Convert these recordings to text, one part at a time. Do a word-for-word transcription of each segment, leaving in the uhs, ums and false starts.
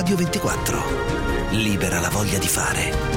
Radio ventiquattro. Libera la voglia di fare.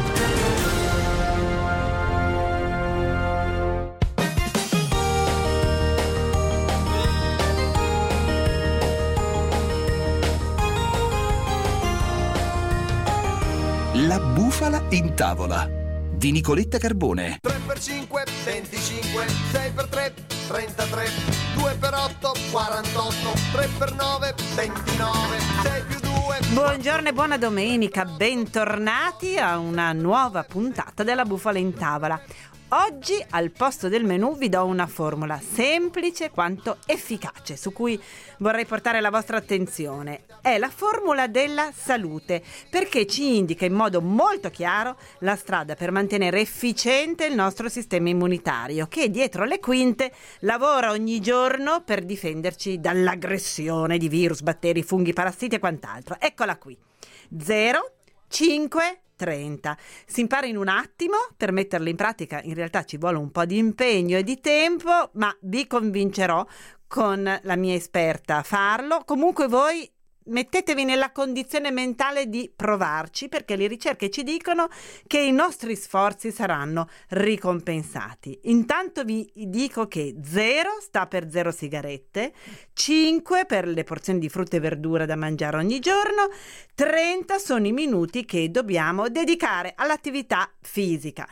La bufala in tavola di Nicoletta Carbone. tre per cinque, venticinque, sei per tre, trentatré, due per otto, quarantotto, tre per nove, ventinove, sei più due. Buongiorno e buona domenica, bentornati a una nuova puntata della bufala in tavola. Oggi al posto del menù vi do una formula semplice quanto efficace su cui vorrei portare la vostra attenzione. È la formula della salute, perché ci indica in modo molto chiaro la strada per mantenere efficiente il nostro sistema immunitario, che dietro le quinte lavora ogni giorno per difenderci dall'aggressione di virus, batteri, funghi, parassiti e quant'altro. Eccola qui. zero, cinque, trenta. Si impara in un attimo. Per metterla in pratica in realtà ci vuole un po' di impegno e di tempo, ma vi convincerò con la mia esperta a farlo. Comunque voi mettetevi nella condizione mentale di provarci, perché le ricerche ci dicono che i nostri sforzi saranno ricompensati. Intanto vi dico che zero sta per zero sigarette, cinque per le porzioni di frutta e verdura da mangiare ogni giorno, trenta sono i minuti che dobbiamo dedicare all'attività fisica.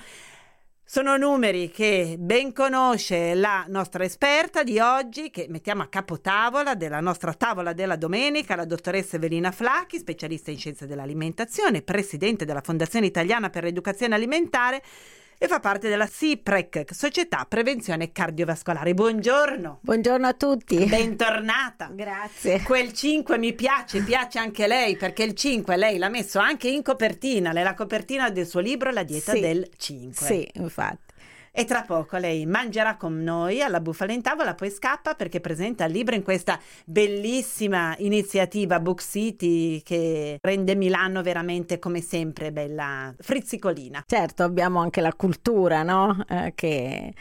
Sono numeri che ben conosce la nostra esperta di oggi, che mettiamo a capotavola della nostra tavola della domenica, la dottoressa Evelina Flacchi, specialista in scienze dell'alimentazione, presidente della Fondazione Italiana per l'Educazione Alimentare e fa parte della SIPREC, Società Prevenzione Cardiovascolare. Buongiorno. Buongiorno a tutti. Bentornata. Grazie. Quel cinque mi piace, piace anche lei, perché il cinque lei l'ha messo anche in copertina, nella copertina del suo libro La dieta sì. del cinque. Sì, infatti. E tra poco lei mangerà con noi alla bufala in tavola, poi scappa perché presenta il libro in questa bellissima iniziativa Book City che rende Milano veramente, come sempre, bella frizzicolina. Certo, abbiamo anche la cultura, no? Eh, che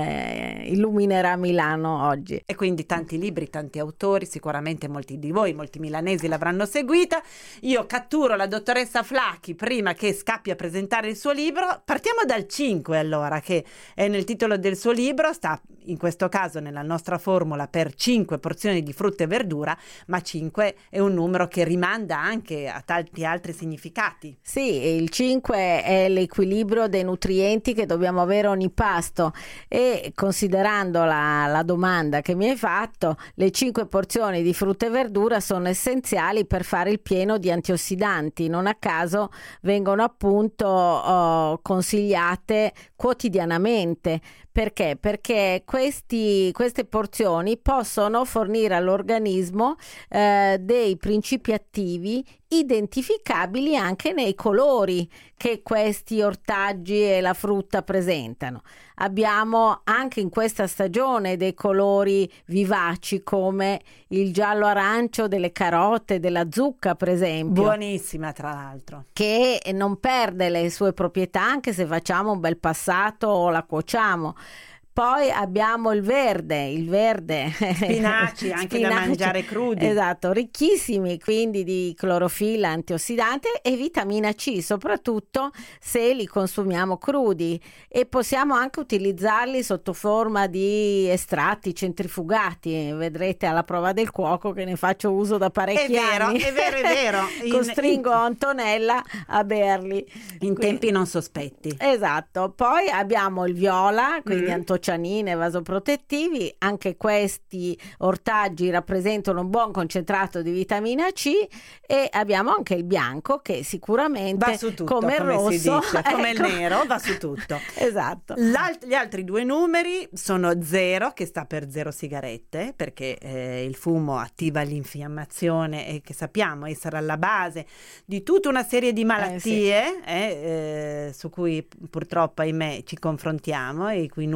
eh, illuminerà Milano oggi. E quindi tanti libri, tanti autori, sicuramente molti di voi, molti milanesi l'avranno seguita. Io catturo la dottoressa Flacchi prima che scappi a presentare il suo libro. Partiamo dal cinque allora, che è nel titolo del suo libro, sta in questo caso nella nostra formula per cinque porzioni di frutta e verdura, ma cinque è un numero che rimanda anche a tanti altri significati. Sì, il cinque è l'equilibrio dei nutrienti che dobbiamo avere ogni pasto, e considerando la, la domanda che mi hai fatto, le cinque porzioni di frutta e verdura sono essenziali per fare il pieno di antiossidanti. Non a caso vengono appunto oh, consigliate quotidianamente. Perché? Perché questi, queste porzioni possono fornire all'organismo eh, dei principi attivi identificabili anche nei colori che questi ortaggi e la frutta presentano. Abbiamo anche in questa stagione dei colori vivaci come il giallo arancio delle carote, della zucca per esempio. Buonissima tra l'altro. Che non perde le sue proprietà anche se facciamo un bel passato o la cuociamo. Poi abbiamo il verde, il verde spinaci anche spinaci, da mangiare crudi. Esatto, ricchissimi quindi di clorofilla, antiossidante e vitamina C, soprattutto se li consumiamo crudi, e possiamo anche utilizzarli sotto forma di estratti centrifugati. Vedrete alla prova del cuoco che ne faccio uso da parecchi è vero, anni. È vero, è vero. In, Costringo in, Antonella a berli. In quindi, tempi non sospetti. Esatto. Poi abbiamo il viola, quindi mm. antocianine, vasoprotettivi. Anche questi ortaggi rappresentano un buon concentrato di vitamina C, e abbiamo anche il bianco che sicuramente va su tutto, come il come rosso, si dice, come ecco. il nero, va su tutto. Esatto. L'alt- gli altri due numeri sono zero, che sta per zero sigarette, perché eh, il fumo attiva l'infiammazione e che sappiamo essere alla base di tutta una serie di malattie eh, sì. eh, eh, su cui purtroppo ahimè ci confrontiamo e i cui numeri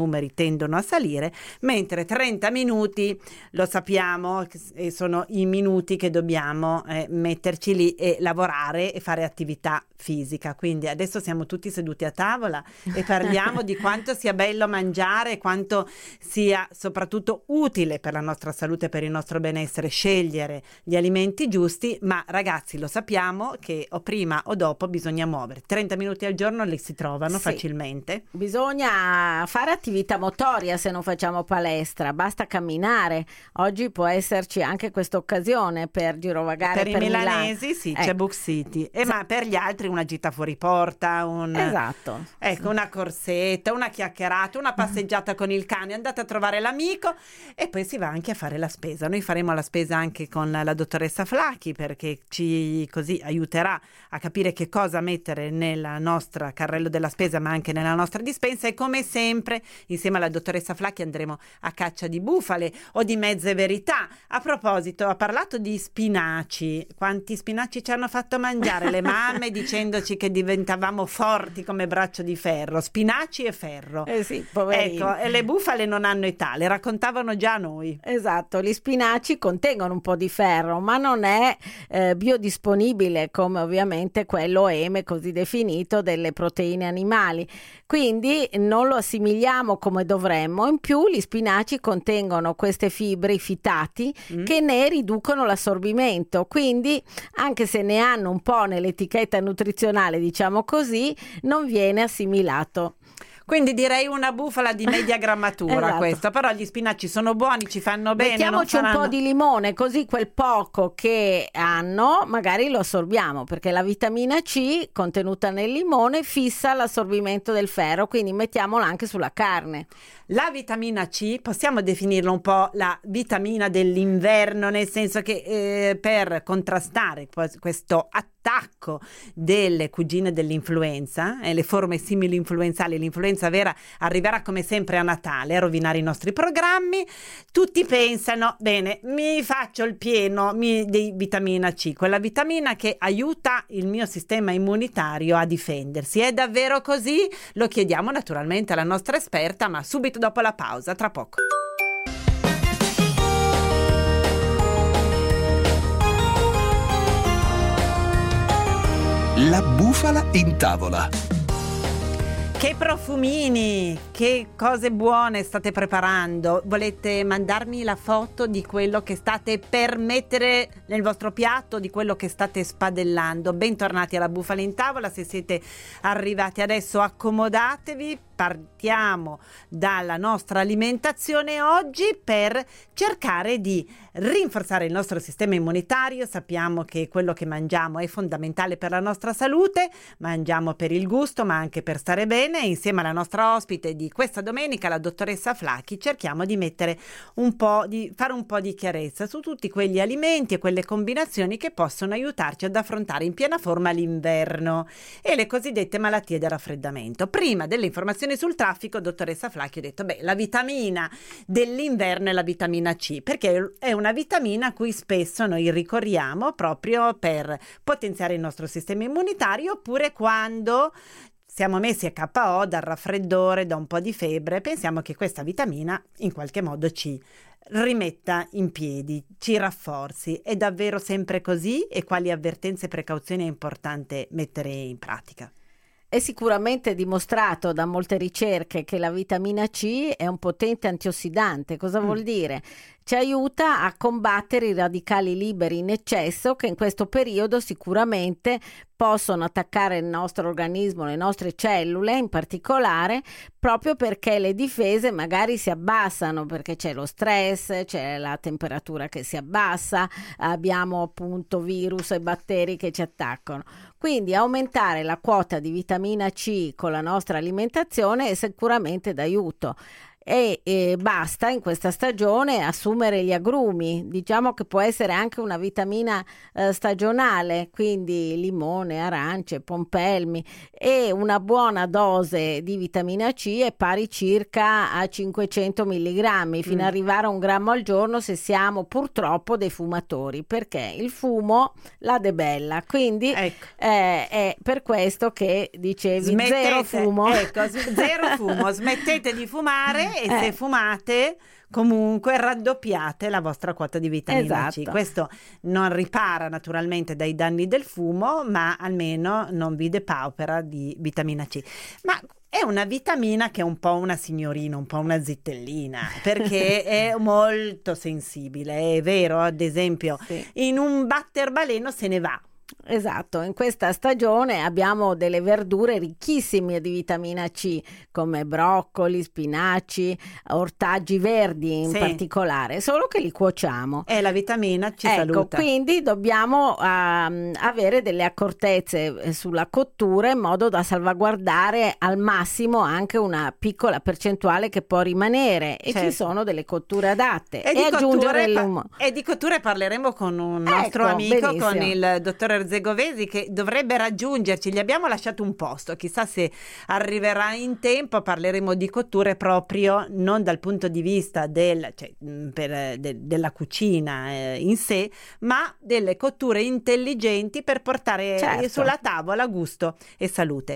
tendono a salire, mentre trenta minuti lo sappiamo e sono i minuti che dobbiamo eh, metterci lì e lavorare e fare attività fisica. Quindi adesso siamo tutti seduti a tavola e parliamo di quanto sia bello mangiare, quanto sia soprattutto utile per la nostra salute, per il nostro benessere, scegliere gli alimenti giusti, ma ragazzi lo sappiamo che o prima o dopo bisogna muovere. trenta minuti al giorno li si trovano sì. facilmente. Bisogna fare attività motoria se non facciamo palestra, basta camminare. Oggi può esserci anche questa occasione per girovagare per, per i milanesi Milano. sì, ecco. C'è Book City e ma per gli altri una gita fuori porta, un, esatto. ecco, una corsetta, una chiacchierata, una passeggiata con il cane, andate a trovare l'amico e poi si va anche a fare la spesa. Noi faremo la spesa anche con la dottoressa Flacchi, perché ci così aiuterà a capire che cosa mettere nella nostra carrello della spesa, ma anche nella nostra dispensa. E come sempre insieme alla dottoressa Flacchi andremo a caccia di bufale o di mezze verità. A proposito, ha parlato di spinaci. Quanti spinaci ci hanno fatto mangiare le mamme dicendoci che diventavamo forti come braccio di ferro? Spinaci e ferro. Eh sì, poverini. Ecco, e le bufale non hanno età, le raccontavano già a noi. Esatto, gli spinaci contengono un po' di ferro, ma non è eh, biodisponibile come ovviamente quello E M E così definito delle proteine animali. Quindi non lo assimiliamo come dovremmo. In più gli spinaci contengono queste fibre, i fitati, mm. che ne riducono l'assorbimento. Quindi anche se ne hanno un po' nell'etichetta nutrizionale, diciamo così, non viene assimilato. Quindi direi una bufala di media grammatura esatto. questo, però gli spinaci sono buoni, ci fanno bene. Mettiamoci non faranno... un po' di limone, così quel poco che hanno magari lo assorbiamo, perché la vitamina C contenuta nel limone fissa l'assorbimento del ferro, quindi mettiamola anche sulla carne. La vitamina C possiamo definirla un po' la vitamina dell'inverno, nel senso che eh, per contrastare questo attacco delle cugine dell'influenza e eh, le forme simili influenzali, l'influenza vera arriverà come sempre a Natale a rovinare i nostri programmi. Tutti pensano, bene, mi faccio il pieno mi, di vitamina C, quella vitamina che aiuta il mio sistema immunitario a difendersi. È davvero così? Lo chiediamo naturalmente alla nostra esperta, ma subito dopo la pausa, tra poco. La bufala in tavola. Che profumini, che cose buone state preparando. Volete mandarmi la foto di quello che state per mettere nel vostro piatto, di quello che state spadellando? Bentornati alla bufala in tavola. Se siete arrivati adesso, accomodatevi. Partiamo dalla nostra alimentazione oggi per cercare di rinforzare il nostro sistema immunitario. Sappiamo che quello che mangiamo è fondamentale per la nostra salute, mangiamo per il gusto ma anche per stare bene. Insieme alla nostra ospite di questa domenica, la dottoressa Flacchi, cerchiamo di mettere un po' di fare un po' di chiarezza su tutti quegli alimenti e quelle combinazioni che possono aiutarci ad affrontare in piena forma l'inverno e le cosiddette malattie del raffreddamento. Prima delle informazioni sul traffico, dottoressa Flacchi, ho detto, beh, la vitamina dell'inverno è la vitamina C, perché è una vitamina a cui spesso noi ricorriamo proprio per potenziare il nostro sistema immunitario, oppure quando siamo messi a K O dal raffreddore, da un po' di febbre, pensiamo che questa vitamina in qualche modo ci rimetta in piedi, ci rafforzi. È davvero sempre così? E quali avvertenze e precauzioni è importante mettere in pratica? È sicuramente dimostrato da molte ricerche che la vitamina C è un potente antiossidante. Cosa mm. vuol dire? Ci aiuta a combattere i radicali liberi in eccesso che in questo periodo sicuramente possono attaccare il nostro organismo, le nostre cellule in particolare, proprio perché le difese magari si abbassano, perché c'è lo stress, c'è la temperatura che si abbassa, abbiamo appunto virus e batteri che ci attaccano. Quindi aumentare la quota di vitamina C con la nostra alimentazione è sicuramente d'aiuto. E, e basta in questa stagione assumere gli agrumi, diciamo che può essere anche una vitamina eh, stagionale, quindi limone, arance, pompelmi, e una buona dose di vitamina C è pari circa a cinquecento milligrammi fino mm. ad arrivare a un grammo al giorno se siamo purtroppo dei fumatori, perché il fumo la debella, quindi ecco. eh, è per questo che dicevi smettete, zero fumo ecco, zero fumo, smettete di fumare e eh. se fumate comunque raddoppiate la vostra quota di vitamina esatto. C. Questo non ripara naturalmente dai danni del fumo, ma almeno non vi depaupera di vitamina C. Ma è una vitamina che è un po' una signorina, un po' una zittellina, perché è molto sensibile. È vero, ad esempio, sì. in un batterbaleno se ne va. Esatto, in questa stagione abbiamo delle verdure ricchissime di vitamina C, come broccoli, spinaci, ortaggi verdi in sì. particolare, solo che li cuociamo. E la vitamina ci ecco, saluta. Quindi dobbiamo uh, avere delle accortezze sulla cottura in modo da salvaguardare al massimo anche una piccola percentuale che può rimanere, e certo. ci sono delle cotture adatte. E, e, aggiungere pa- e di cotture parleremo con un nostro ecco, amico, benissimo. con il dottor Erzegovesi, che dovrebbe raggiungerci. Gli abbiamo lasciato un posto, chissà se arriverà in tempo. Parleremo di cotture proprio non dal punto di vista del, cioè, per, de, della cucina eh, in sé, ma delle cotture intelligenti per portare certo. sulla tavola gusto e salute.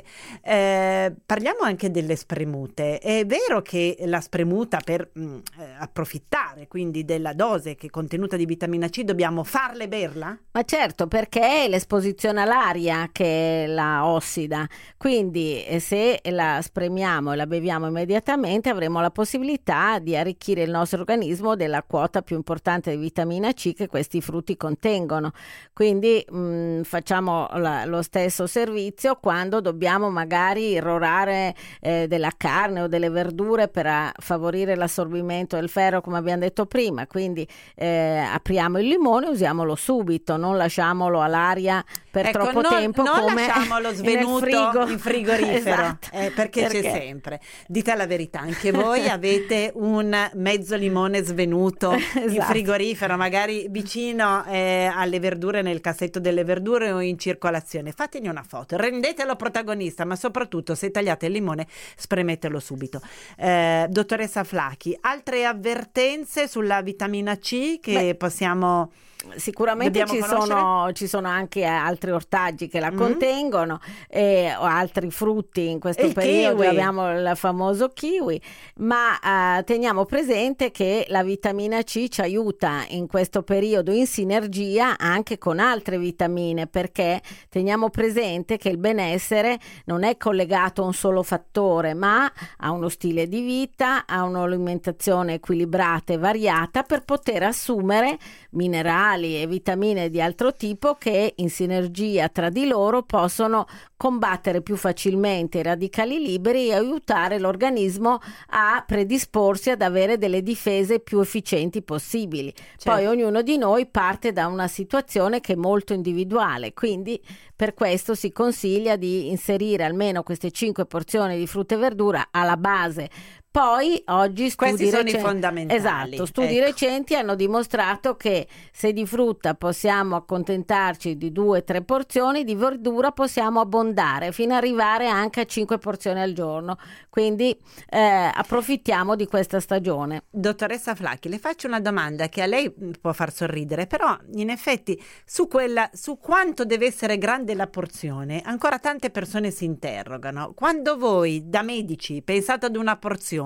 Eh, parliamo anche delle spremute. È vero che la spremuta, per mh, approfittare quindi della dose che è contenuta di vitamina C, dobbiamo farle berla? Ma certo, perché è l'esposizione all'aria che la ossida, quindi se la spremiamo e la beviamo immediatamente avremo la possibilità di arricchire il nostro organismo della quota più importante di vitamina C che questi frutti contengono. Quindi mh, facciamo la, lo stesso servizio quando dobbiamo magari irrorare eh, della carne o delle verdure per a, favorire l'assorbimento del ferro, come abbiamo detto prima. Quindi eh, apriamo il limone, usiamolo subito, non lasciamolo all'aria per ecco, troppo non, tempo, non come lasciamolo svenuto frigo. in frigorifero, esatto. eh, perché, perché c'è sempre. Dite la verità, anche voi avete un mezzo limone svenuto esatto. in frigorifero, magari vicino eh, alle verdure, nel cassetto delle verdure o in circolazione. Fatene una foto, rendetelo protagonista, ma soprattutto se tagliate il limone spremetelo subito. Eh, dottoressa Flacchi, altre avvertenze sulla vitamina C che Beh. possiamo... Sicuramente ci sono, ci sono anche altri ortaggi che la mm-hmm. contengono eh, o altri frutti. In questo il periodo kiwi. abbiamo il famoso kiwi, ma eh, teniamo presente che la vitamina C ci aiuta in questo periodo in sinergia anche con altre vitamine, perché teniamo presente che il benessere non è collegato a un solo fattore, ma a uno stile di vita, a un'alimentazione equilibrata e variata per poter assumere minerali e vitamine di altro tipo che in sinergia tra di loro possono combattere più facilmente i radicali liberi e aiutare l'organismo a predisporsi ad avere delle difese più efficienti possibili. Certo. Poi ognuno di noi parte da una situazione che è molto individuale, quindi per questo si consiglia di inserire almeno queste cinque porzioni di frutta e verdura alla base. Poi oggi studi questi sono recenti, i fondamentali. Esatto, studi ecco. recenti hanno dimostrato che se di frutta possiamo accontentarci di due o tre porzioni, di verdura possiamo abbondare fino ad arrivare anche a cinque porzioni al giorno. Quindi eh, approfittiamo di questa stagione. Dottoressa Flacchi, le faccio una domanda che a lei può far sorridere, però in effetti su quella, su quanto deve essere grande la porzione, ancora tante persone si interrogano. Quando voi da medici pensate ad una porzione,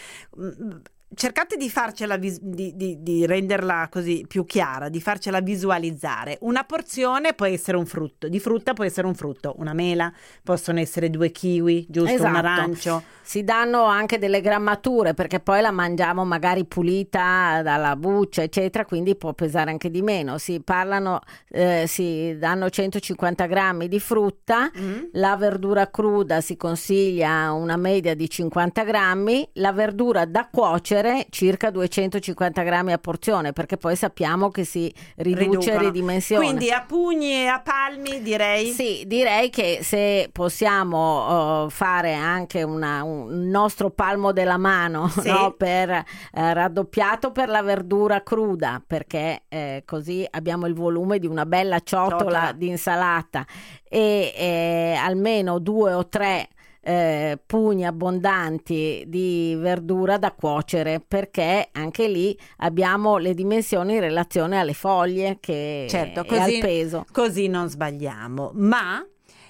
cercate di farcela vis- di, di, di renderla così più chiara, di farcela visualizzare. Una porzione può essere un frutto, di frutta può essere un frutto, una mela, possono essere due kiwi, giusto, esatto. un arancio. Si danno anche delle grammature perché poi la mangiamo magari pulita dalla buccia eccetera, quindi può pesare anche di meno. Si parlano, eh, si danno centocinquanta grammi di frutta, mm. la verdura cruda si consiglia una media di cinquanta grammi, la verdura da cuocere circa duecentocinquanta grammi a porzione, perché poi sappiamo che si riduce e ridimensiona. Quindi a pugni e a palmi direi? Sì, direi che se possiamo uh, fare anche una, un nostro palmo della mano, sì. no? per eh, raddoppiato per la verdura cruda, perché eh, così abbiamo il volume di una bella ciotola, ciotola. di insalata, e eh, almeno due o tre Eh, pugni abbondanti di verdura da cuocere, perché anche lì abbiamo le dimensioni in relazione alle foglie che certo, e così, al peso. Così non sbagliamo, ma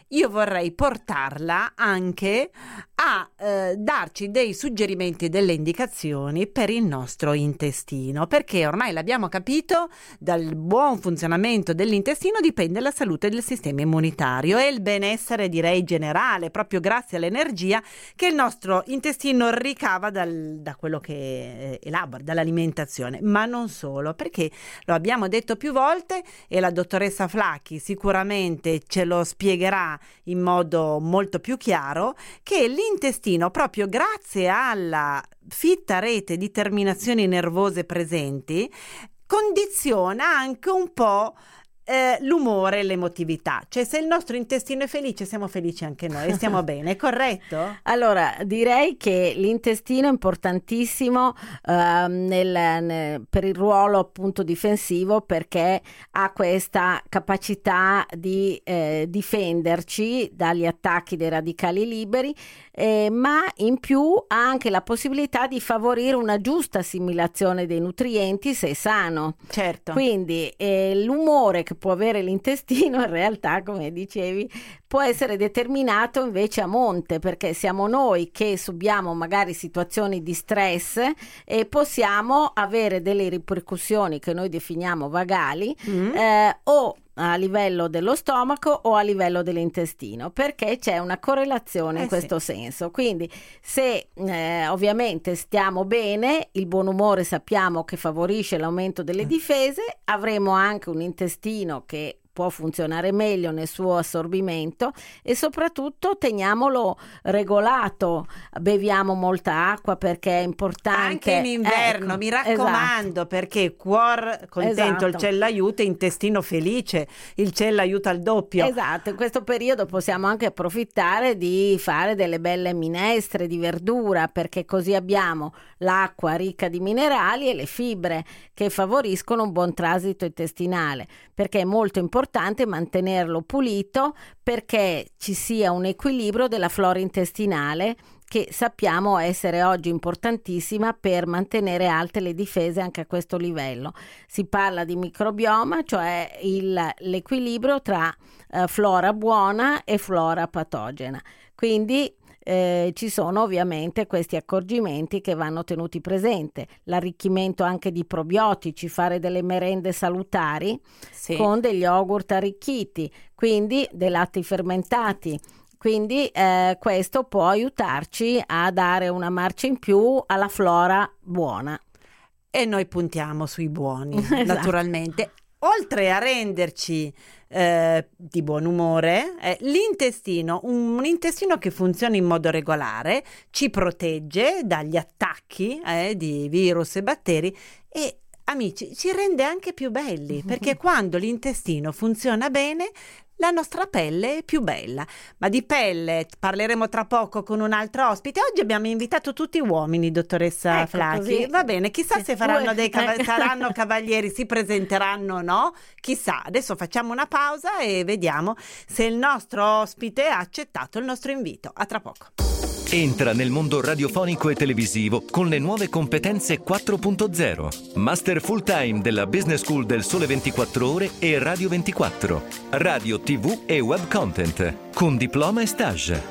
io vorrei portarla anche a eh, darci dei suggerimenti e delle indicazioni per il nostro intestino, perché ormai l'abbiamo capito, dal buon funzionamento dell'intestino dipende la salute del sistema immunitario e il benessere, direi, generale, proprio grazie all'energia che il nostro intestino ricava dal, da quello che eh, elabora, dall'alimentazione, ma non solo, perché lo abbiamo detto più volte e la dottoressa Flacchi sicuramente ce lo spiegherà in modo molto più chiaro, che l'intestino, proprio grazie alla fitta rete di terminazioni nervose presenti, condiziona anche un po' eh, l'umore e l'emotività. Cioè, se il nostro intestino è felice, siamo felici anche noi e stiamo bene, è corretto? Allora, direi che l'intestino è importantissimo eh, nel, nel, per il ruolo appunto difensivo, perché ha questa capacità di eh, difenderci dagli attacchi dei radicali liberi, eh, ma in più ha anche la possibilità di favorire una giusta assimilazione dei nutrienti se è sano. Certo. Quindi eh, l'umore che può avere l'intestino in realtà, come dicevi, può essere determinato invece a monte, perché siamo noi che subiamo magari situazioni di stress e possiamo avere delle ripercussioni che noi definiamo vagali, mm. eh, o a livello dello stomaco o a livello dell'intestino, perché c'è una correlazione eh in questo sì. senso. Quindi se eh, ovviamente stiamo bene, il buon umore sappiamo che favorisce l'aumento delle difese, avremo anche un intestino che può funzionare meglio nel suo assorbimento e soprattutto teniamolo regolato, beviamo molta acqua perché è importante anche in inverno, ecco, mi raccomando, esatto. Perché cuor contento Esatto. il cielo aiuta, intestino felice il cielo aiuta al doppio. Esatto, in questo periodo possiamo anche approfittare di fare delle belle minestre di verdura, perché così abbiamo l'acqua ricca di minerali e le fibre che favoriscono un buon transito intestinale, perché è molto importante mantenerlo pulito, perché ci sia un equilibrio della flora intestinale, che sappiamo essere oggi importantissima per mantenere alte le difese anche a questo livello. Si parla di microbioma, cioè il, l'equilibrio tra eh, flora buona e flora patogena. Quindi Eh, ci sono ovviamente questi accorgimenti che vanno tenuti presente, l'arricchimento anche di probiotici, fare delle merende salutari sì. con degli yogurt arricchiti, quindi dei latte fermentati. Quindi eh, questo può aiutarci a dare una marcia in più alla flora buona. E noi puntiamo sui buoni, Esatto. naturalmente. Oltre a renderci eh, di buon umore, eh, l'intestino, un, un intestino che funziona in modo regolare, ci protegge dagli attacchi eh, di virus e batteri e, amici, ci rende anche più belli, perché quando l'intestino funziona bene, la nostra pelle è più bella. Ma di pelle parleremo tra poco con un altro ospite. Oggi abbiamo invitato tutti uomini, dottoressa ecco, Flacchi. così. Va bene, chissà Sì, se faranno due. dei cav- saranno cavalieri, si presenteranno o no. Chissà, adesso facciamo una pausa e vediamo se il nostro ospite ha accettato il nostro invito. A tra poco. Entra nel mondo radiofonico e televisivo con le nuove competenze quattro punto zero. Master full time della Business School del Sole ventiquattro Ore e Radio ventiquattro. Radio, tivù e web content. Con diploma e stage.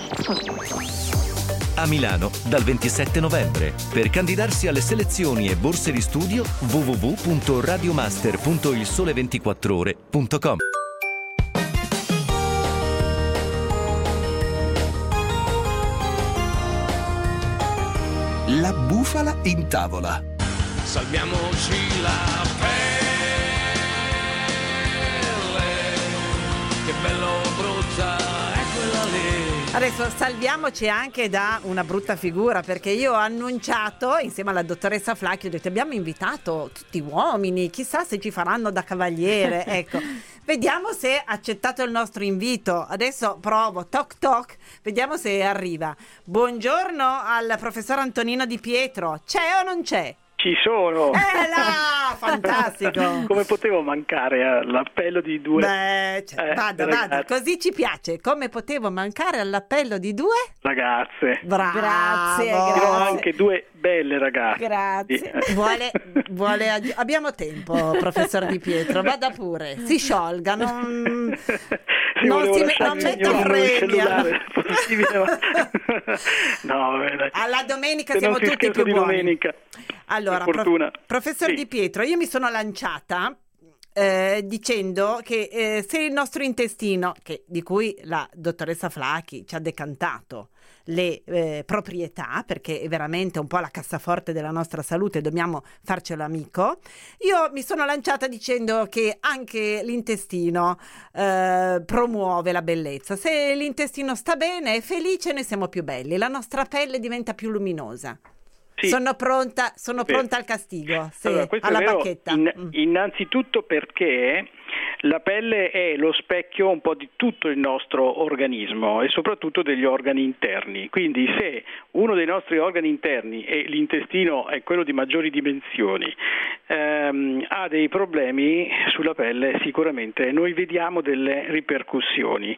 A Milano dal ventisette novembre. Per candidarsi alle selezioni e borse di studio w w w punto radiomaster punto il sole ventiquattro ore punto com. La bufala in tavola. Salviamoci la pelle, che bello brutta è quella lì. Adesso salviamoci anche da una brutta figura, perché io ho annunciato insieme alla dottoressa Flacchi, ho detto abbiamo invitato tutti uomini, chissà se ci faranno da cavaliere, ecco. Vediamo se ha accettato il nostro invito. Adesso provo, toc toc, vediamo se arriva. Buongiorno al professor Antonino Di Pietro. C'è o non c'è? Ci sono! Eh là, fantastico! Come potevo mancare all'appello di due? Beh, cioè, eh, vada, ragazze. vada, così ci piace. Come potevo mancare all'appello di due? Ragazze. Bravo! Grazie, Dirò grazie. anche due belle ragazze. Grazie. Vuole, vuole aggi- abbiamo tempo, professor Di Pietro, vada pure, si sciolga, non, Sì, non, volevo si, lasciare non il metta mio numero di freni. cellulare, se possibile, ma- no, vabbè, dai. Alla domenica Se siamo non si tutti scherza più di buoni. domenica. Allora, per pro- fortuna. professor Sì. Di Pietro, io mi sono lanciata eh, dicendo che eh, se il nostro intestino, che, di cui la dottoressa Flacchi ci ha decantato le eh, proprietà, perché è veramente un po' la cassaforte della nostra salute, dobbiamo farcelo amico, io mi sono lanciata dicendo che anche l'intestino eh, promuove la bellezza. Se l'intestino sta bene, è felice, noi siamo più belli, la nostra pelle diventa più luminosa. Sì. Sono pronta, sono Vero. pronta al castigo, sì, Allora, questo alla è vero, bacchetta. in- Mm. innanzitutto perché la pelle è lo specchio un po' di tutto il nostro organismo e soprattutto degli organi interni. Quindi se uno dei nostri organi interni, e l'intestino è quello di maggiori dimensioni, ehm, ha dei problemi sulla pelle, sicuramente noi vediamo delle ripercussioni.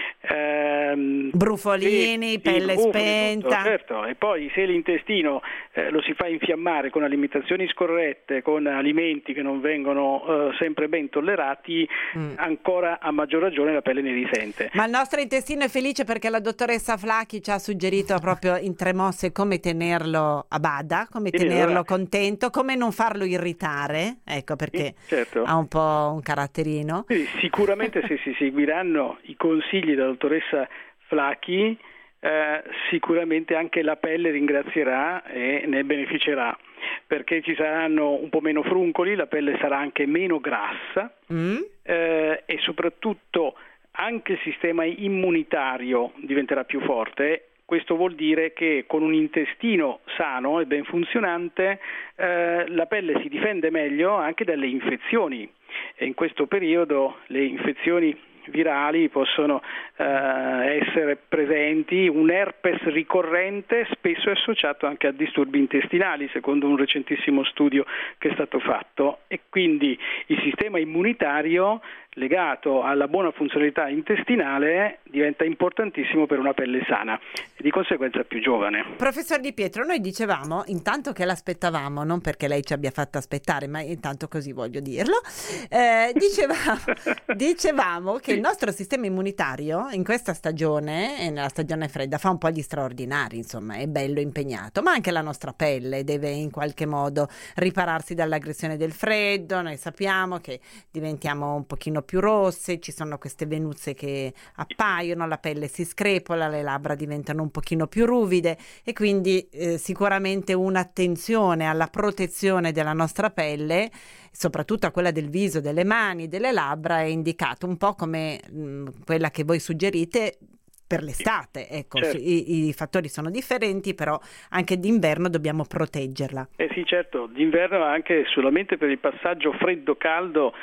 Ehm, Brufolini, sì, pelle brufoli, spenta. tutto, certo. E poi se l'intestino eh, lo si fa infiammare con alimentazioni scorrette, con alimenti che non vengono eh, sempre ben tollerati, Mm. ancora a maggior ragione la pelle ne risente. Ma il nostro intestino è felice perché la dottoressa Flacchi ci ha suggerito proprio in tre mosse come tenerlo a bada, come Sì, tenerlo allora- contento, come non farlo irritare, ecco perché Sì, certo. ha un po' un caratterino. Quindi sicuramente se si seguiranno i consigli della dottoressa Flacchi, eh, sicuramente anche la pelle ringrazierà e ne beneficerà, perché ci saranno un po' meno fruncoli, la pelle sarà anche meno grassa Mm? eh, e soprattutto anche il sistema immunitario diventerà più forte. Questo vuol dire che con un intestino sano e ben funzionante eh, la pelle si difende meglio anche dalle infezioni, e in questo periodo le infezioni virali possono eh, essere presenti. Un herpes ricorrente spesso è associato anche a disturbi intestinali, secondo un recentissimo studio che è stato fatto, e quindi il sistema immunitario legato alla buona funzionalità intestinale diventa importantissimo per una pelle sana e di conseguenza più giovane. Professor Di Pietro, noi dicevamo, intanto che l'aspettavamo, non perché lei ci abbia fatto aspettare, ma intanto così voglio dirlo, eh, dicevamo, dicevamo che il nostro sistema immunitario in questa stagione, e nella stagione fredda, fa un po' gli straordinari, insomma, è bello impegnato, ma anche la nostra pelle deve in qualche modo ripararsi dall'aggressione del freddo. Noi sappiamo che diventiamo un pochino più rosse, ci sono queste venuzze che appaiono, la pelle si screpola, le labbra diventano un pochino più ruvide e quindi eh, sicuramente un'attenzione alla protezione della nostra pelle, soprattutto a quella del viso, delle mani, delle labbra, è indicato un po' come mh, quella che voi suggerite per l'estate. Ecco, Certo. i, i fattori sono differenti, però anche d'inverno dobbiamo proteggerla. Eh sì, certo, d'inverno anche solamente per il passaggio freddo-caldo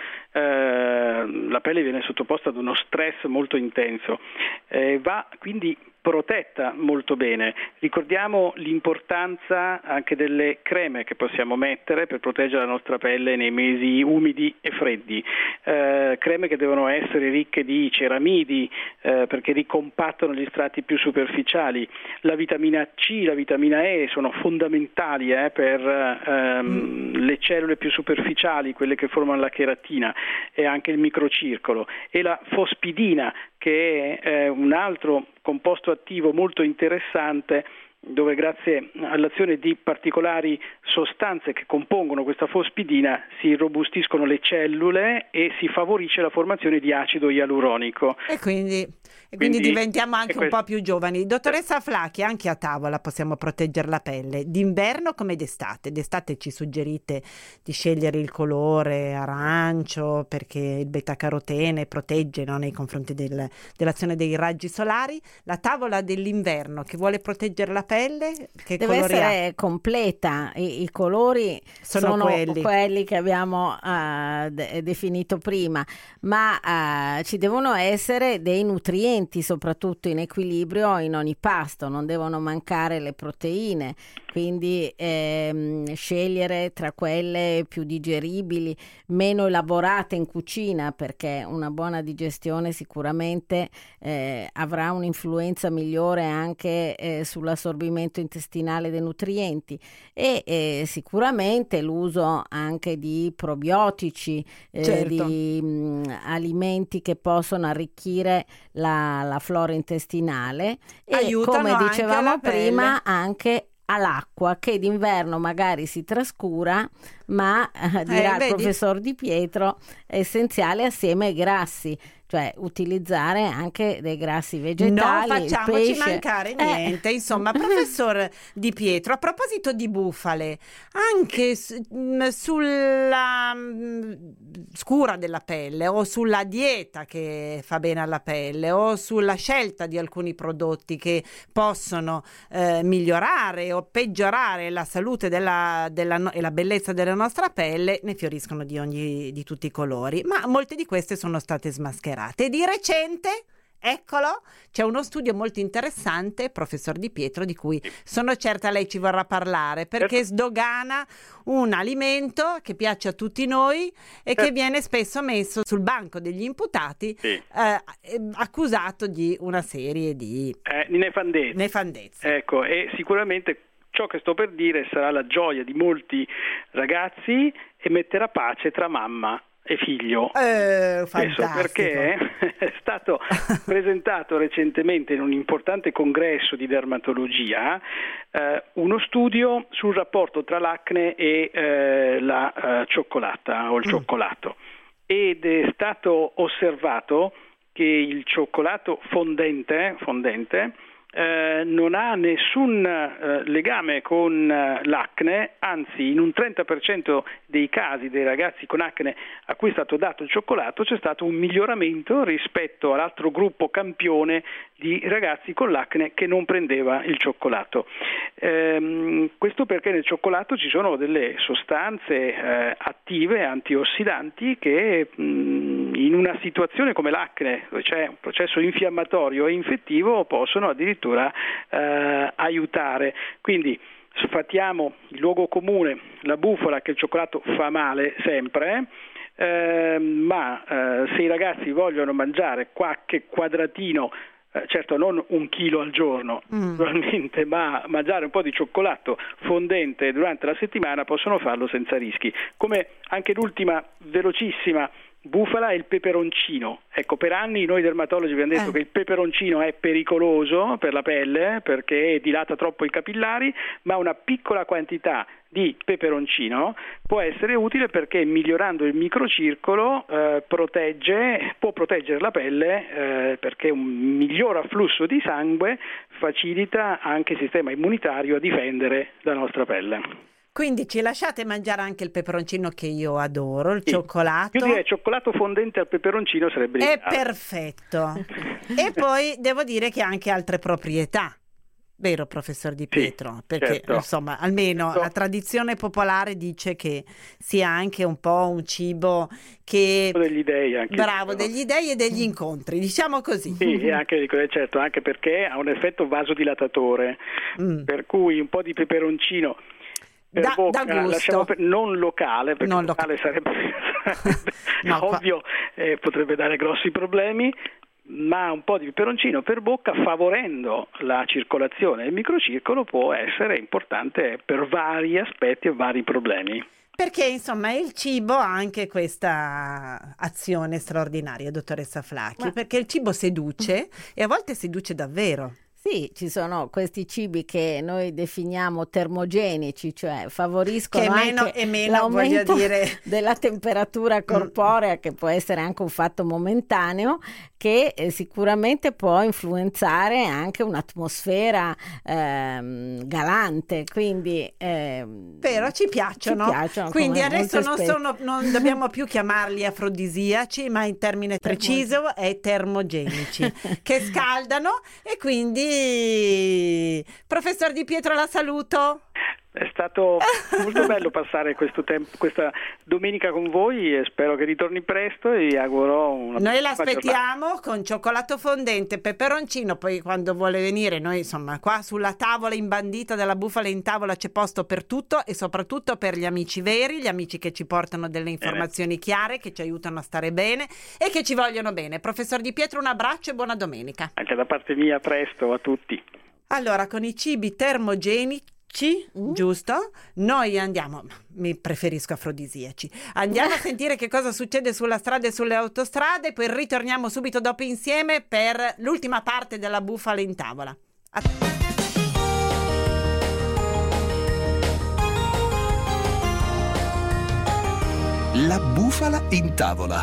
eh, la pelle viene sottoposta ad uno stress molto intenso, eh, va quindi protetta molto bene. Ricordiamo l'importanza anche delle creme che possiamo mettere per proteggere la nostra pelle nei mesi umidi e freddi, eh, creme che devono essere ricche di ceramidi eh, perché ricompattano gli strati più superficiali. La vitamina C, la vitamina E sono fondamentali eh, per ehm, mm. le cellule più superficiali, quelle che formano la cheratina e anche il microcircolo, e la fosfidina, che è eh, un altro composto attivo molto interessante, dove grazie all'azione di particolari sostanze che compongono questa fosfidina si irrobustiscono le cellule e si favorisce la formazione di acido ialuronico. E quindi, e quindi, Quindi diventiamo anche un questo. po' più giovani. Dottoressa Flacchi, anche a tavola possiamo proteggere la pelle, d'inverno come d'estate. D'estate ci suggerite di scegliere il colore arancio perché il beta-carotene protegge, no, nei confronti del, dell'azione dei raggi solari. La tavola dell'inverno che vuole proteggere la pelle, che Deve colori essere ha? completa, I, i colori Sono sono, quelli. quelli che abbiamo uh, de- definito prima, ma uh, ci devono essere dei nutrienti soprattutto in equilibrio in ogni pasto, non devono mancare le proteine. quindi ehm, scegliere tra quelle più digeribili, meno elaborate in cucina, perché una buona digestione sicuramente eh, avrà un'influenza migliore anche eh, sull'assorbimento intestinale dei nutrienti, e eh, sicuramente l'uso anche di probiotici, eh, Certo. di mh, alimenti che possono arricchire la, la flora intestinale e, Aiutano come anche dicevamo la pelle. prima, anche all'acqua, che d'inverno magari si trascura, ma eh, dirà il vedi? professor Di Pietro, è essenziale assieme ai grassi, cioè utilizzare anche dei grassi Non vegetali, il facciamoci pesce. mancare Eh. niente. Insomma, professor Di Pietro, a proposito di bufale, anche s- mh, sulla mh, scura della pelle, o sulla dieta che fa bene alla pelle, o sulla scelta di alcuni prodotti che possono eh, migliorare o peggiorare la salute della, della no- e la bellezza della nostra pelle, ne fioriscono di ogni di tutti i colori, ma molte di queste sono state smascherate. E di recente, eccolo, c'è uno studio molto interessante, professor Di Pietro, di cui sono certa lei ci vorrà parlare, perché sdogana un alimento che piace a tutti noi e che viene spesso messo sul banco degli imputati, Sì. eh, accusato di una serie di Eh, nefandezze. nefandezze. Ecco, e sicuramente ciò che sto per dire sarà la gioia di molti ragazzi e metterà pace tra mamma e figlio. Eh, Questo fantastico. perché è stato presentato recentemente in un importante congresso di dermatologia eh, uno studio sul rapporto tra l'acne e eh, la eh, cioccolata o il Mm. cioccolato, ed è stato osservato che il cioccolato fondente, fondente eh, non ha nessun eh, legame con eh, l'acne, anzi in un trenta per cento dei casi dei ragazzi con acne a cui è stato dato il cioccolato c'è stato un miglioramento rispetto all'altro gruppo campione di ragazzi con l'acne che non prendeva il cioccolato. Ehm, questo perché nel cioccolato ci sono delle sostanze eh, attive, antiossidanti, che mh, in una situazione come l'acne, dove c'è un processo infiammatorio e infettivo, possono addirittura eh, aiutare. Quindi sfatiamo il luogo comune, la bufala, che il cioccolato fa male sempre, eh, ma eh, se i ragazzi vogliono mangiare qualche quadratino, eh, certo non un chilo al giorno Mm. naturalmente, ma mangiare un po' di cioccolato fondente durante la settimana, possono farlo senza rischi. Come anche l'ultima velocissima bufala è il peperoncino. Ecco, per anni noi dermatologi abbiamo detto Eh. che il peperoncino è pericoloso per la pelle perché dilata troppo i capillari, ma una piccola quantità di peperoncino può essere utile perché, migliorando il microcircolo, eh, protegge, può proteggere la pelle eh, perché un miglior afflusso di sangue facilita anche il sistema immunitario a difendere la nostra pelle. Quindi ci lasciate mangiare anche il peperoncino, che io adoro, il Sì. cioccolato. Io direi cioccolato fondente al peperoncino sarebbe È l'ideale. perfetto. E poi devo dire che ha anche altre proprietà. Vero, professor Di Pietro? Perché certo. insomma, almeno Certo. la tradizione popolare dice che sia anche un po' un cibo che degli dei anche. bravo, no? degli dei e degli incontri, diciamo così. Sì, e anche, certo, anche perché ha un effetto vasodilatatore, Mm. per cui un po' di peperoncino per Da- bocca, da gusto. lasciamo per- non locale, perché Non locale sarebbe, sarebbe No, qua- ovvio, eh, potrebbe dare grossi problemi, ma un po' di peperoncino per bocca, favorendo la circolazione del microcircolo, può essere importante per vari aspetti e vari problemi. Perché insomma il cibo ha anche questa azione straordinaria, dottoressa Flacchi, Ma- perché il cibo seduce e a volte seduce davvero. Sì, ci sono questi cibi che noi definiamo termogenici, cioè favoriscono Che meno anche e meno, l'aumento voglio dire. della temperatura corporea, che può essere anche un fatto momentaneo, che eh, sicuramente può influenzare anche un'atmosfera ehm, galante, quindi ehm, Però ci piacciono. ci piacciono, Quindi come adesso molti non, aspetti. sono, non dobbiamo più chiamarli afrodisiaci, ma in termine preciso è termogenici, che scaldano, e quindi professor Di Pietro la saluto. È stato molto bello passare questo tempo, questa domenica con voi e spero che ritorni presto e auguro una Noi buona l'aspettiamo giornata. con cioccolato fondente, peperoncino, poi quando vuole venire, noi insomma qua sulla tavola imbandita della Bufala in Tavola c'è posto per tutto e soprattutto per gli amici veri, gli amici che ci portano delle informazioni chiare, che ci aiutano a stare bene e che ci vogliono bene. Professor Di Pietro, un abbraccio e buona domenica. Anche da parte mia, presto a tutti. Allora, con i cibi termogenici, Mm. giusto? Noi andiamo, mi preferisco afrodisiaci, andiamo a sentire che cosa succede sulla strada e sulle autostrade, poi ritorniamo subito dopo insieme per l'ultima parte della Bufala in Tavola. A- La Bufala in Tavola.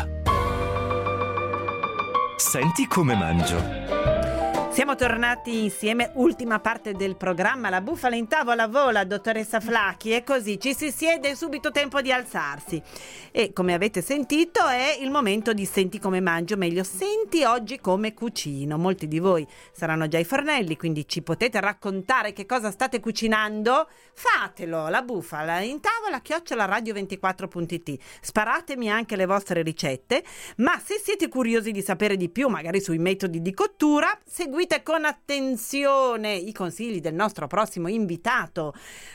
Senti come mangio. Siamo tornati insieme, ultima parte del programma, la Bufala in Tavola vola, dottoressa Flacchi, e così ci si siede, subito tempo di alzarsi. E come avete sentito è il momento di Senti come mangio, meglio Senti oggi come cucino. Molti di voi saranno già ai fornelli, quindi ci potete raccontare che cosa state cucinando? Fatelo, la Bufala in Tavola chiocciola radio ventiquattro punto it. Sparatemi anche le vostre ricette, ma se siete curiosi di sapere di più, magari sui metodi di cottura, seguite con attenzione i consigli del nostro prossimo invitato,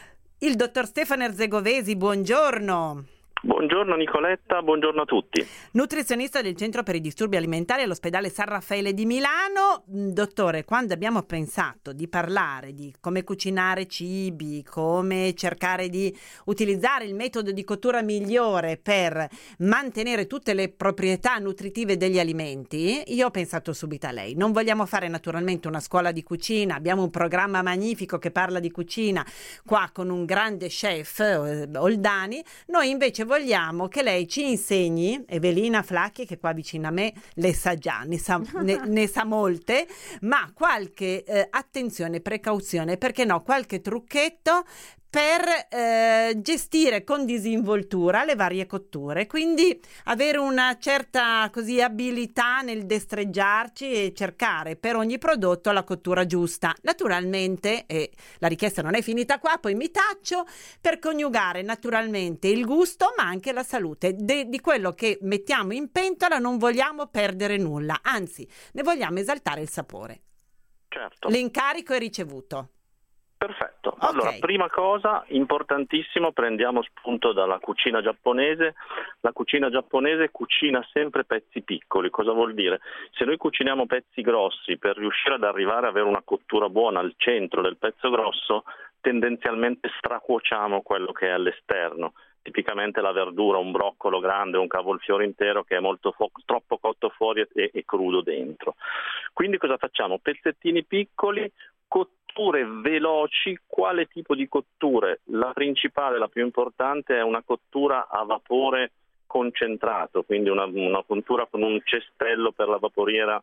il dottor Stefano Erzegovesi. Buongiorno. Buongiorno Nicoletta, buongiorno a tutti. Nutrizionista del Centro per i Disturbi Alimentari all'Ospedale San Raffaele di Milano. Dottore, quando abbiamo pensato di parlare di come cucinare cibi, come cercare di utilizzare il metodo di cottura migliore per mantenere tutte le proprietà nutritive degli alimenti, io ho pensato subito a lei. Non vogliamo fare naturalmente una scuola di cucina, abbiamo un programma magnifico che parla di cucina qua con un grande chef, eh, Oldani. Noi invece vogliamo che lei ci insegni, Evelina Flacchi, che qua vicino a me le sa già, ne sa, ne, ne sa molte, ma qualche eh, attenzione, precauzione, perché no, qualche trucchetto per eh, gestire con disinvoltura le varie cotture, quindi avere una certa così abilità nel destreggiarci e cercare per ogni prodotto la cottura giusta. Naturalmente, e la richiesta non è finita qua, poi mi taccio, per coniugare naturalmente il gusto ma anche la salute. De, di quello che mettiamo in pentola non vogliamo perdere nulla, anzi ne vogliamo esaltare il sapore. Certo. L'incarico è ricevuto. Perfetto. Okay. Allora, prima cosa, importantissimo, prendiamo spunto dalla cucina giapponese. La cucina giapponese cucina sempre pezzi piccoli. Cosa vuol dire? Se noi cuciniamo pezzi grossi per riuscire ad arrivare ad avere una cottura buona al centro del pezzo grosso, tendenzialmente stracuociamo quello che è all'esterno. Tipicamente la verdura, un broccolo grande, un cavolfiore intero che è molto fo- troppo cotto fuori e, e crudo dentro. Quindi cosa facciamo? Pezzettini piccoli, cotture veloci. Quale tipo di cotture? La principale, la più importante, è una cottura a vapore concentrato, quindi una, una cottura con un cestello per la vaporiera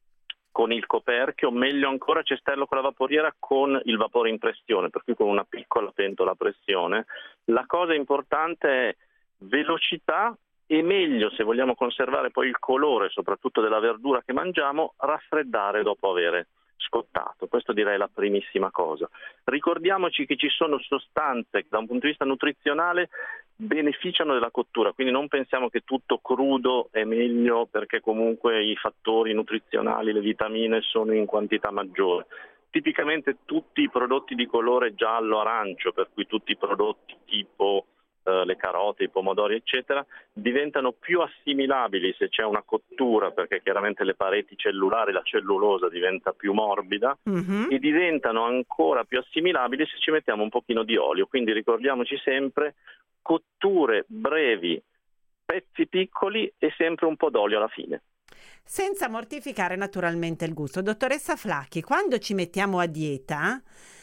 con il coperchio, meglio ancora cestello con la vaporiera con il vapore in pressione, per cui con una piccola pentola a pressione. La cosa importante è velocità e meglio, se vogliamo conservare poi il colore, soprattutto della verdura che mangiamo, raffreddare dopo avere scottato. Questo direi è la primissima cosa. Ricordiamoci che ci sono sostanze che da un punto di vista nutrizionale beneficiano della cottura, quindi non pensiamo che tutto crudo è meglio perché comunque i fattori nutrizionali, le vitamine sono in quantità maggiore. Tipicamente tutti i prodotti di colore giallo-arancio, per cui tutti i prodotti tipo Uh, le carote, i pomodori eccetera, diventano più assimilabili se c'è una cottura, perché chiaramente le pareti cellulari, la cellulosa diventa più morbida, mm-hmm. e diventano ancora più assimilabili se ci mettiamo un pochino di olio. Quindi ricordiamoci sempre cotture brevi, pezzi piccoli e sempre un po' d'olio alla fine. Senza mortificare naturalmente il gusto. Dottoressa Flacchi, quando ci mettiamo a dieta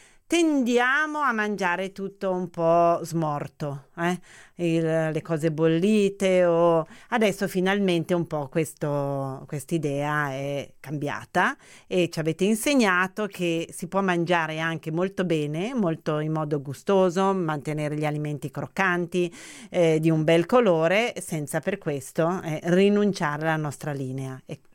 tendiamo a mangiare tutto un po' smorto, eh? Il, le cose bollite, o adesso finalmente un po' questo quest'idea è cambiata e ci avete insegnato che si può mangiare anche molto bene, molto in modo gustoso, mantenere gli alimenti croccanti, eh, di un bel colore, senza per questo eh, rinunciare alla nostra linea. E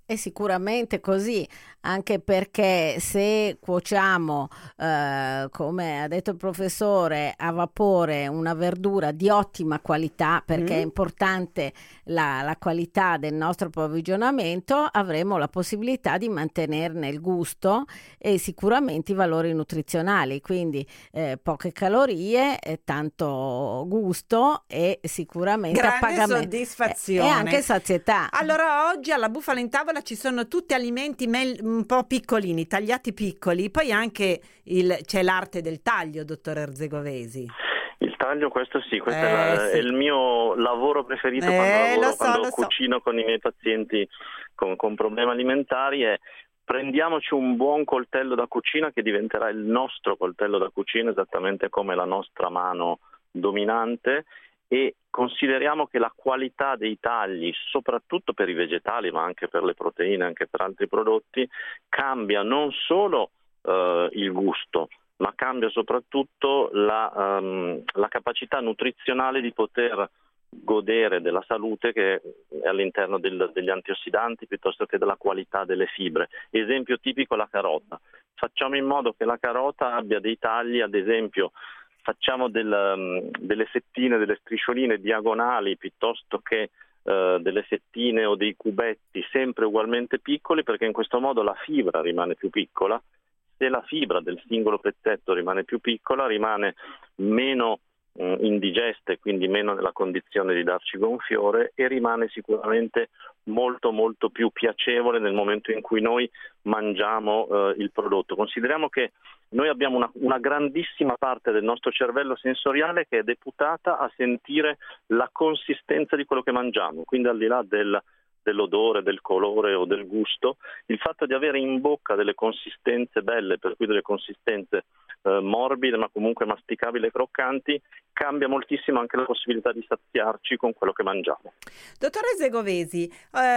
È sicuramente così, anche perché se cuociamo, eh, come ha detto il professore, a vapore una verdura di ottima qualità, perché mm. è importante la, la qualità del nostro approvvigionamento, avremo la possibilità di mantenerne il gusto e sicuramente i valori nutrizionali, quindi eh, poche calorie, eh, tanto gusto e sicuramente grande appagamento soddisfazione e anche sazietà. Allora oggi alla Bufala in Tavola ci sono tutti alimenti mel- un po' piccolini, tagliati piccoli, poi anche il, c'è l'arte del taglio, dottor Erzegovesi. Il taglio, questo sì, questo eh, è, la, sì. è il mio lavoro preferito eh, quando, lavoro, so, quando so. cucino con i miei pazienti con, con problemi alimentari, è prendiamoci un buon coltello da cucina che diventerà il nostro coltello da cucina, esattamente come la nostra mano dominante, e consideriamo che la qualità dei tagli, soprattutto per i vegetali ma anche per le proteine, anche per altri prodotti, cambia non solo uh, il gusto, ma cambia soprattutto la, um, la capacità nutrizionale di poter godere della salute che è all'interno del, degli antiossidanti piuttosto che della qualità delle fibre. Esempio tipico la carota. Facciamo in modo che la carota abbia dei tagli, ad esempio facciamo del, delle fettine, delle striscioline diagonali piuttosto che uh, delle fettine o dei cubetti sempre ugualmente piccoli, perché in questo modo la fibra rimane più piccola. Se la fibra del singolo pezzetto rimane più piccola, rimane meno mh, indigesta e quindi meno nella condizione di darci gonfiore, e rimane sicuramente molto molto più piacevole nel momento in cui noi mangiamo eh, il prodotto. Consideriamo che noi abbiamo una, una grandissima parte del nostro cervello sensoriale che è deputata a sentire la consistenza di quello che mangiamo, quindi al di là del dell'odore, del colore o del gusto, il fatto di avere in bocca delle consistenze belle, per cui delle consistenze eh, morbide ma comunque masticabili e croccanti, cambia moltissimo anche la possibilità di saziarci con quello che mangiamo. Dottor Erzegovesi,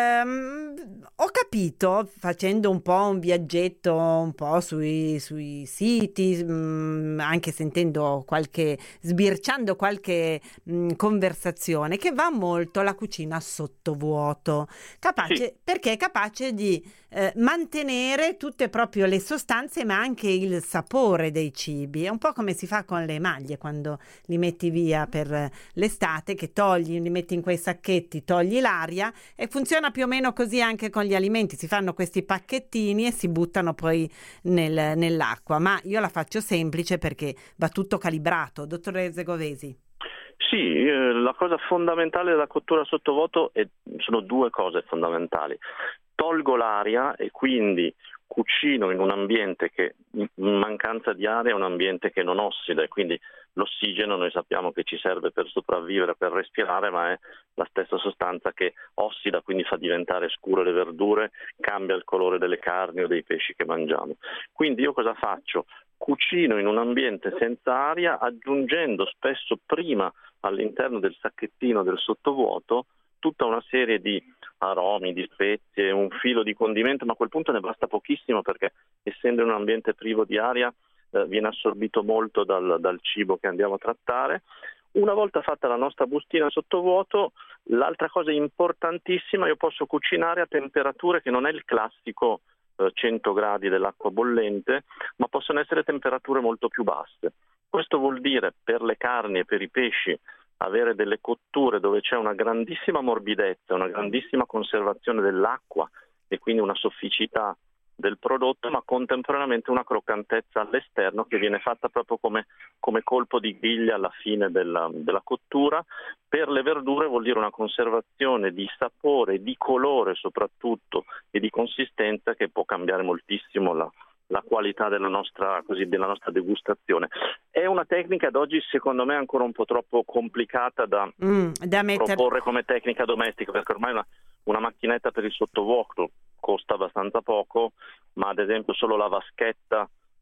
ehm, ho capito, facendo un po' un viaggetto un po' sui, sui siti, mh, anche sentendo qualche, sbirciando qualche mh, conversazione, che va molto la cucina sottovuoto, capace, sì. perché è capace di eh, mantenere tutte proprio le sostanze ma anche il sapore dei cibi. È un po' come si fa con le maglie quando li metti via per l'estate, che togli, li metti in quei sacchetti, togli l'aria, e funziona più o meno così anche con gli alimenti. Si fanno questi pacchettini e si buttano poi nel, nell'acqua, ma io la faccio semplice perché va tutto calibrato. Dottor Erzegovesi. Sì, eh, la cosa fondamentale della cottura sottovuoto è, sono due cose fondamentali. Tolgo l'aria e quindi cucino in un ambiente che, in mancanza di aria, è un ambiente che non ossida, e quindi l'ossigeno noi sappiamo che ci serve per sopravvivere, per respirare, ma è la stessa sostanza che ossida, quindi fa diventare scure le verdure, cambia il colore delle carni o dei pesci che mangiamo. Quindi io cosa faccio? Cucino in un ambiente senza aria, aggiungendo spesso prima all'interno del sacchettino del sottovuoto tutta una serie di aromi, di spezie, un filo di condimento, ma a quel punto ne basta pochissimo, perché essendo in un ambiente privo di aria eh, viene assorbito molto dal, dal cibo che andiamo a trattare. Una volta fatta la nostra bustina sottovuoto, l'altra cosa importantissima, io posso cucinare a temperature che non è il classico eh, cento gradi dell'acqua bollente, ma possono essere temperature molto più basse. Questo vuol dire per le carni e per i pesci avere delle cotture dove c'è una grandissima morbidezza, una grandissima conservazione dell'acqua e quindi una sofficità del prodotto, ma contemporaneamente una croccantezza all'esterno che viene fatta proprio come, come colpo di griglia alla fine della, della cottura. Per le verdure vuol dire una conservazione di sapore, di colore soprattutto, e di consistenza che può cambiare moltissimo la la qualità della nostra, così, della nostra degustazione. È una tecnica ad oggi secondo me ancora un po' troppo complicata da, mm, da mettere... proporre come tecnica domestica, perché ormai una, una macchinetta per il sottovuoto costa abbastanza poco, ma ad esempio solo la vaschetta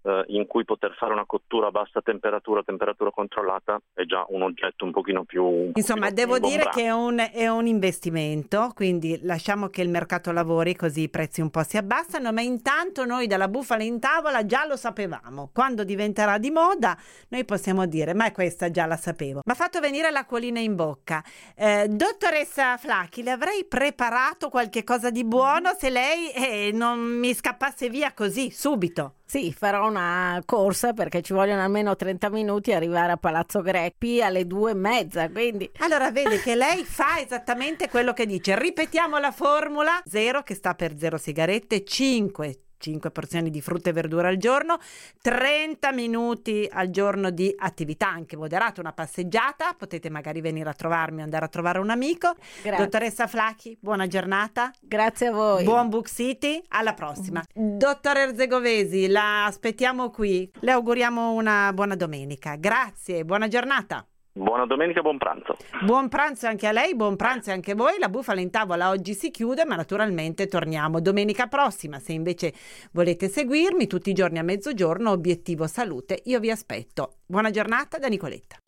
eh, in cui poter fare una cottura a bassa temperatura, temperatura controllata, è già un oggetto un pochino più... Un Insomma, pochino devo più dire che è un, è un investimento, quindi lasciamo che il mercato lavori, così i prezzi un po' si abbassano, ma intanto noi dalla Bufala in Tavola già lo sapevamo. Quando diventerà di moda noi possiamo dire, ma questa già la sapevo. Mi ha fatto venire l'acquolina in bocca. Eh, dottoressa Flacchi, le avrei preparato qualche cosa di buono se lei eh, non mi scappasse via così, subito. Sì, farò una corsa perché ci vogliono almeno trenta minuti arrivare a Palazzo Greppi alle due e mezza, quindi... Allora vedi che lei fa esattamente quello che dice. Ripetiamo la formula: zero che sta per zero sigarette, cinque cinque porzioni di frutta e verdura al giorno, trenta minuti al giorno di attività anche moderata, una passeggiata, potete magari venire a trovarmi o andare a trovare un amico. Grazie. Dottoressa Flacchi, buona giornata. Grazie a voi. Buon Book City, alla prossima. Dottor Erzegovesi, la aspettiamo qui. Le auguriamo una buona domenica. Grazie, buona giornata. Buona domenica, buon pranzo. Buon pranzo anche a lei, buon pranzo anche a voi. La Bufala in Tavola oggi si chiude, ma naturalmente torniamo domenica prossima. Se invece volete seguirmi tutti i giorni a mezzogiorno, Obiettivo Salute, io vi aspetto. Buona giornata da Nicoletta.